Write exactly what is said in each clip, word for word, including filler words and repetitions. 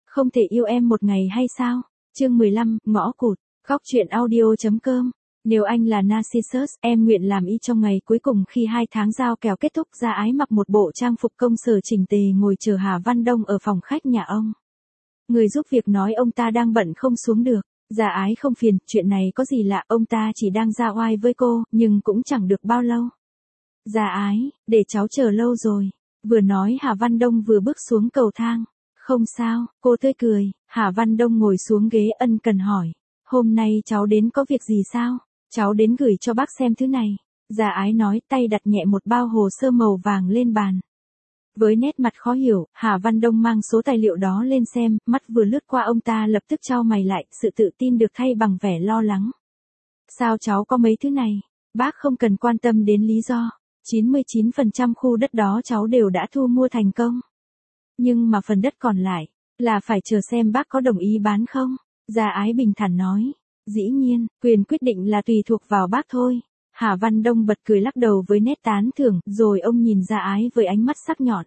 Không thể yêu em một ngày hay sao? Chương mười lăm, ngõ cụt. Góc truyện audio.com. Nếu anh là Narcissus, em nguyện làm y trong ngày cuối cùng khi hai tháng giao kèo kết thúc. Gia Ái mặc một bộ trang phục công sở chỉnh tề ngồi chờ Hà Văn Đông ở phòng khách nhà ông. Người giúp việc nói ông ta đang bận không xuống được. Gia Ái không phiền, chuyện này có gì lạ, ông ta chỉ đang ra oai với cô, nhưng cũng chẳng được bao lâu. Gia Ái, để cháu chờ lâu rồi. Vừa nói Hà Văn Đông vừa bước xuống cầu thang. Không sao, cô tươi cười. Hà Văn Đông ngồi xuống ghế ân cần hỏi. Hôm nay cháu đến có việc gì sao? Cháu đến gửi cho bác xem thứ này. Gia Ái nói, tay đặt nhẹ một bao hồ sơ màu vàng lên bàn. Với nét mặt khó hiểu, Hà Văn Đông mang số tài liệu đó lên xem, mắt vừa lướt qua ông ta lập tức chau mày lại, sự tự tin được thay bằng vẻ lo lắng. Sao cháu có mấy thứ này? Bác không cần quan tâm đến lý do. chín mươi chín phần trăm khu đất đó cháu đều đã thu mua thành công. Nhưng mà phần đất còn lại, là phải chờ xem bác có đồng ý bán không? Gia Ái bình thản nói. Dĩ nhiên, quyền quyết định là tùy thuộc vào bác thôi. Hà Văn Đông bật cười lắc đầu với nét tán thưởng, rồi ông nhìn Gia Ái với ánh mắt sắc nhọn.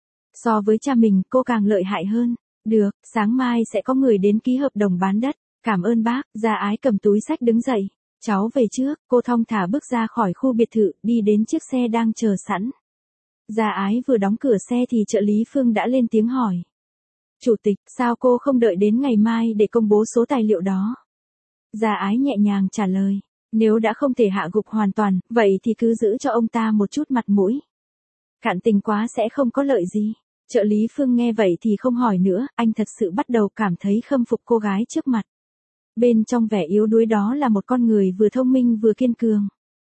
So với cha mình, cô càng lợi hại hơn. Được, sáng mai sẽ có người đến ký hợp đồng bán đất. Cảm ơn bác. Gia Ái cầm túi xách đứng dậy. Cháu về trước. Cô thong thả bước ra khỏi khu biệt thự, đi đến chiếc xe đang chờ sẵn. Gia Ái vừa đóng cửa xe thì trợ lý Phương đã lên tiếng hỏi. Chủ tịch, sao cô không đợi đến ngày mai để công bố số tài liệu đó? Gia Ái nhẹ nhàng trả lời. Nếu đã không thể hạ gục hoàn toàn, vậy thì cứ giữ cho ông ta một chút mặt mũi. Cạn tình quá sẽ không có lợi gì. Trợ lý Phương nghe vậy thì không hỏi nữa, anh thật sự bắt đầu cảm thấy khâm phục cô gái trước mặt. Bên trong vẻ yếu đuối đó là một con người vừa thông minh vừa kiên cường.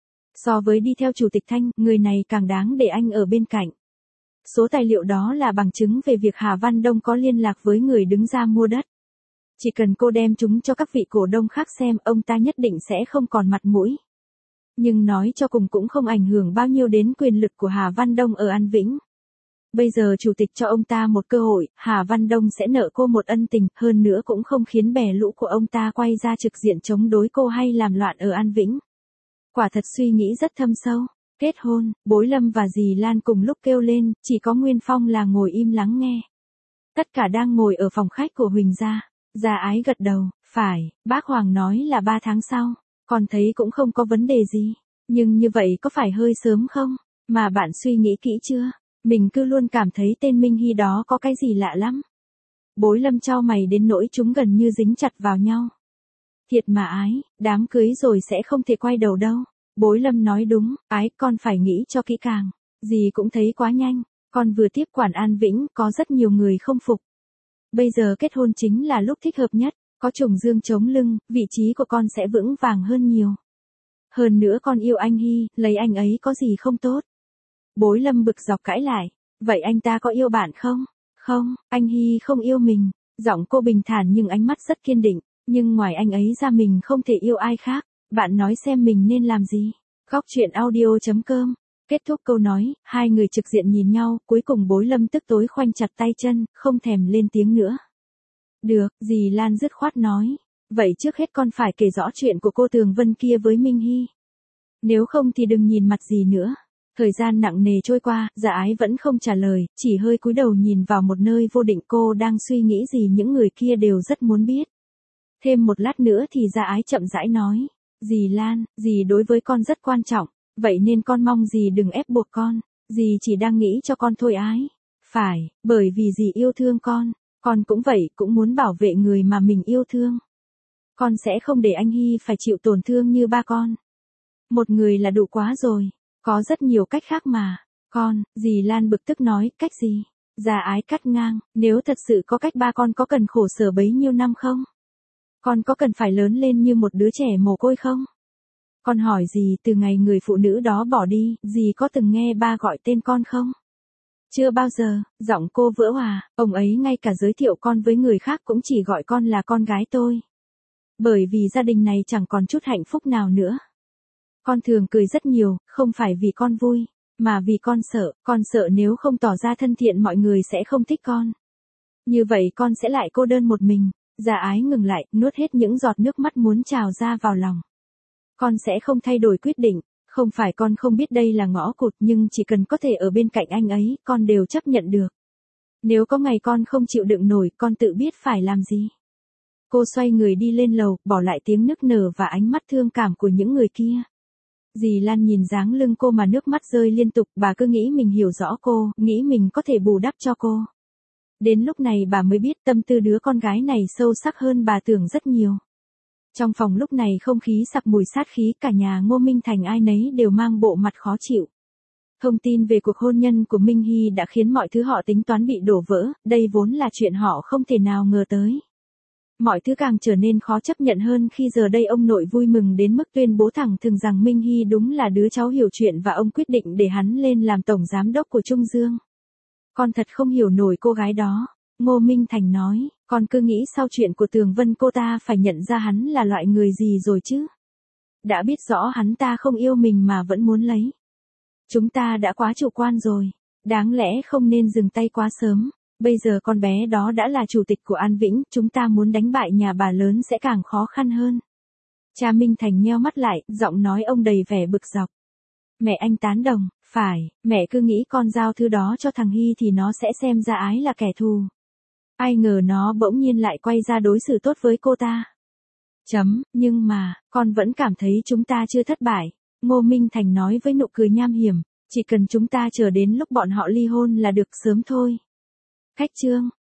So với đi theo Chủ tịch Thanh, người này càng đáng để anh ở bên cạnh. Số tài liệu đó là bằng chứng về việc Hà Văn Đông có liên lạc với người đứng ra mua đất. Chỉ cần cô đem chúng cho các vị cổ đông khác xem, ông ta nhất định sẽ không còn mặt mũi. Nhưng nói cho cùng cũng không ảnh hưởng bao nhiêu đến quyền lực của Hà Văn Đông ở An Vĩnh. Bây giờ Chủ tịch cho ông ta một cơ hội, Hà Văn Đông sẽ nợ cô một ân tình, hơn nữa cũng không khiến bè lũ của ông ta quay ra trực diện chống đối cô hay làm loạn ở An Vĩnh. Quả thật suy nghĩ rất thâm sâu. Kết hôn, Bối Lâm và dì Lan cùng lúc kêu lên, chỉ có Nguyên Phong là ngồi im lắng nghe. Tất cả đang ngồi ở phòng khách của Huỳnh gia. Gia Ái gật đầu, phải, bác Hoàng nói là ba tháng sau, con thấy cũng không có vấn đề gì. Nhưng như vậy có phải hơi sớm không? Mà bạn suy nghĩ kỹ chưa? Mình cứ luôn cảm thấy tên Minh Hy đó có cái gì lạ lắm. Bối Lâm chau mày đến nỗi chúng gần như dính chặt vào nhau. Thiệt mà Ái, đám cưới rồi sẽ không thể quay đầu đâu. Bối Lâm nói đúng, Ái, con phải nghĩ cho kỹ càng. Dì cũng thấy quá nhanh, con vừa tiếp quản An Vĩnh, có rất nhiều người không phục. Bây giờ kết hôn chính là lúc thích hợp nhất, có trùng dương chống lưng, vị trí của con sẽ vững vàng hơn nhiều. Hơn nữa con yêu anh Hy, lấy anh ấy có gì không tốt. Bối Lâm bực dọc cãi lại, vậy anh ta có yêu bạn không? Không, anh Hy không yêu mình. Giọng cô bình thản nhưng ánh mắt rất kiên định, nhưng ngoài anh ấy ra mình không thể yêu ai khác. Bạn nói xem mình nên làm gì? Góc truyện audio.com. Kết thúc câu nói, hai người trực diện nhìn nhau, cuối cùng Bối Lâm tức tối khoanh chặt tay chân, không thèm lên tiếng nữa. Được, dì Lan dứt khoát nói. Vậy trước hết con phải kể rõ chuyện của cô Tường Vân kia với Minh Hy. Nếu không thì đừng nhìn mặt gì nữa. Thời gian nặng nề trôi qua, Gia Ái vẫn không trả lời, chỉ hơi cúi đầu nhìn vào một nơi vô định. Cô đang suy nghĩ gì những người kia đều rất muốn biết. Thêm một lát nữa thì Gia Ái chậm rãi nói. Dì Lan, dì đối với con rất quan trọng, vậy nên con mong dì đừng ép buộc con, dì chỉ đang nghĩ cho con thôi Ái. Phải, bởi vì dì yêu thương con, con cũng vậy, cũng muốn bảo vệ người mà mình yêu thương. Con sẽ không để anh Hy phải chịu tổn thương như ba con. Một người là đủ quá rồi, có rất nhiều cách khác mà. Con, dì Lan bực tức nói, cách gì? Gia Ái cắt ngang, nếu thật sự có cách ba con có cần khổ sở bấy nhiêu năm không? Con có cần phải lớn lên như một đứa trẻ mồ côi không? Con hỏi dì, từ ngày người phụ nữ đó bỏ đi, dì có từng nghe ba gọi tên con không? Chưa bao giờ. Giọng cô vỡ òa, ông ấy ngay cả giới thiệu con với người khác cũng chỉ gọi con là con gái tôi. Bởi vì gia đình này chẳng còn chút hạnh phúc nào nữa. Con thường cười rất nhiều, không phải vì con vui, mà vì con sợ, con sợ nếu không tỏ ra thân thiện mọi người sẽ không thích con. Như vậy con sẽ lại cô đơn một mình. Gia Ái ngừng lại, nuốt hết những giọt nước mắt muốn trào ra vào lòng. Con sẽ không thay đổi quyết định, không phải con không biết đây là ngõ cụt nhưng chỉ cần có thể ở bên cạnh anh ấy, con đều chấp nhận được. Nếu có ngày con không chịu đựng nổi, con tự biết phải làm gì. Cô xoay người đi lên lầu, bỏ lại tiếng nức nở và ánh mắt thương cảm của những người kia. Dì Lan nhìn dáng lưng cô mà nước mắt rơi liên tục, bà cứ nghĩ mình hiểu rõ cô, nghĩ mình có thể bù đắp cho cô. Đến lúc này bà mới biết tâm tư đứa con gái này sâu sắc hơn bà tưởng rất nhiều. Trong phòng lúc này không khí sặc mùi sát khí, cả nhà Ngô Minh Thành ai nấy đều mang bộ mặt khó chịu. Thông tin về cuộc hôn nhân của Minh Hy đã khiến mọi thứ họ tính toán bị đổ vỡ, đây vốn là chuyện họ không thể nào ngờ tới. Mọi thứ càng trở nên khó chấp nhận hơn khi giờ đây ông nội vui mừng đến mức tuyên bố thẳng thừng rằng Minh Hy đúng là đứa cháu hiểu chuyện và ông quyết định để hắn lên làm tổng giám đốc của Trung Dương. Con thật không hiểu nổi cô gái đó, Ngô Minh Thành nói, con cứ nghĩ sau chuyện của Tường Vân cô ta phải nhận ra hắn là loại người gì rồi chứ. Đã biết rõ hắn ta không yêu mình mà vẫn muốn lấy. Chúng ta đã quá chủ quan rồi, đáng lẽ không nên dừng tay quá sớm. Bây giờ con bé đó đã là chủ tịch của An Vĩnh, chúng ta muốn đánh bại nhà bà lớn sẽ càng khó khăn hơn. Cha Minh Thành nheo mắt lại, giọng nói ông đầy vẻ bực dọc. Mẹ anh tán đồng, phải, mẹ cứ nghĩ con giao thứ đó cho thằng Hy thì nó sẽ xem ra Ái là kẻ thù. Ai ngờ nó bỗng nhiên lại quay ra đối xử tốt với cô ta. Chấm, nhưng mà, con vẫn cảm thấy chúng ta chưa thất bại. Ngô Minh Thành nói với nụ cười nham hiểm, chỉ cần chúng ta chờ đến lúc bọn họ ly hôn là được sớm thôi. Khách chương